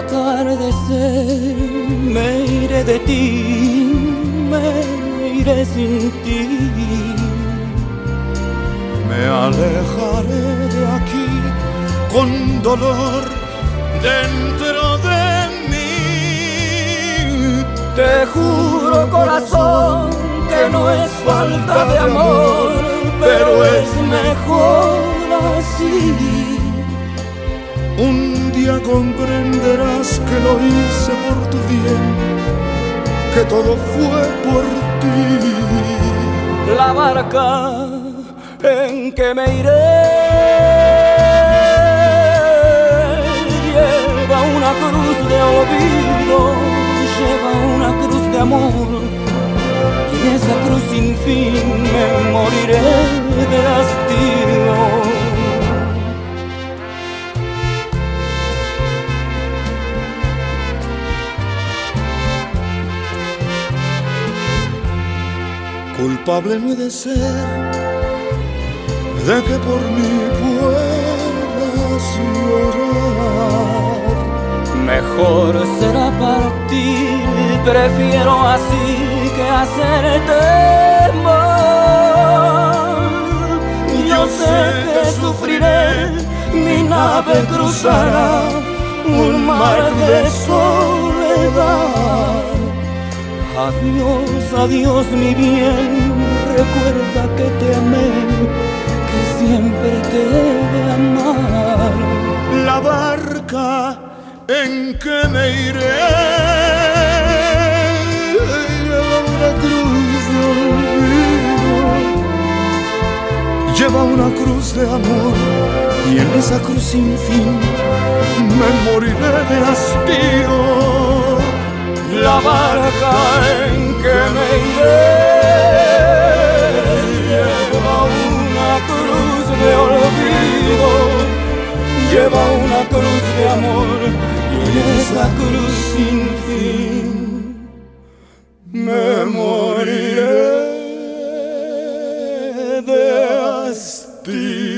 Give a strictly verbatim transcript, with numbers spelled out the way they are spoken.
atardecer me iré de ti, me iré sin ti. Me alejaré de aquí con dolor dentro de mí. Te juro, corazón, que no es falta de amor, pero es mejor así. Un día comprenderás que lo hice por tu bien, que todo fue por ti. La barca en que me iré lleva una cruz de olvido, lleva una cruz de amor, y en esa cruz sin fin me moriré de hastío. Culpable no he de ser de que por mí puedas llorar. Mejor será partir, prefiero así que hacerte mal. Yo sé que sufriré, mi nave cruzará un mar de soledad. Adiós, adiós mi bien, recuerda que te amé, que siempre te he de amar. La barca en que me iré lleva una cruz de olvido, lleva una cruz de amor, y en esa cruz sin fin me moriré de hastío. La barca en que me iré lleva una cruz de olvido, lleva una cruz de amor, y en esa cruz sin fin me moriré de hastío.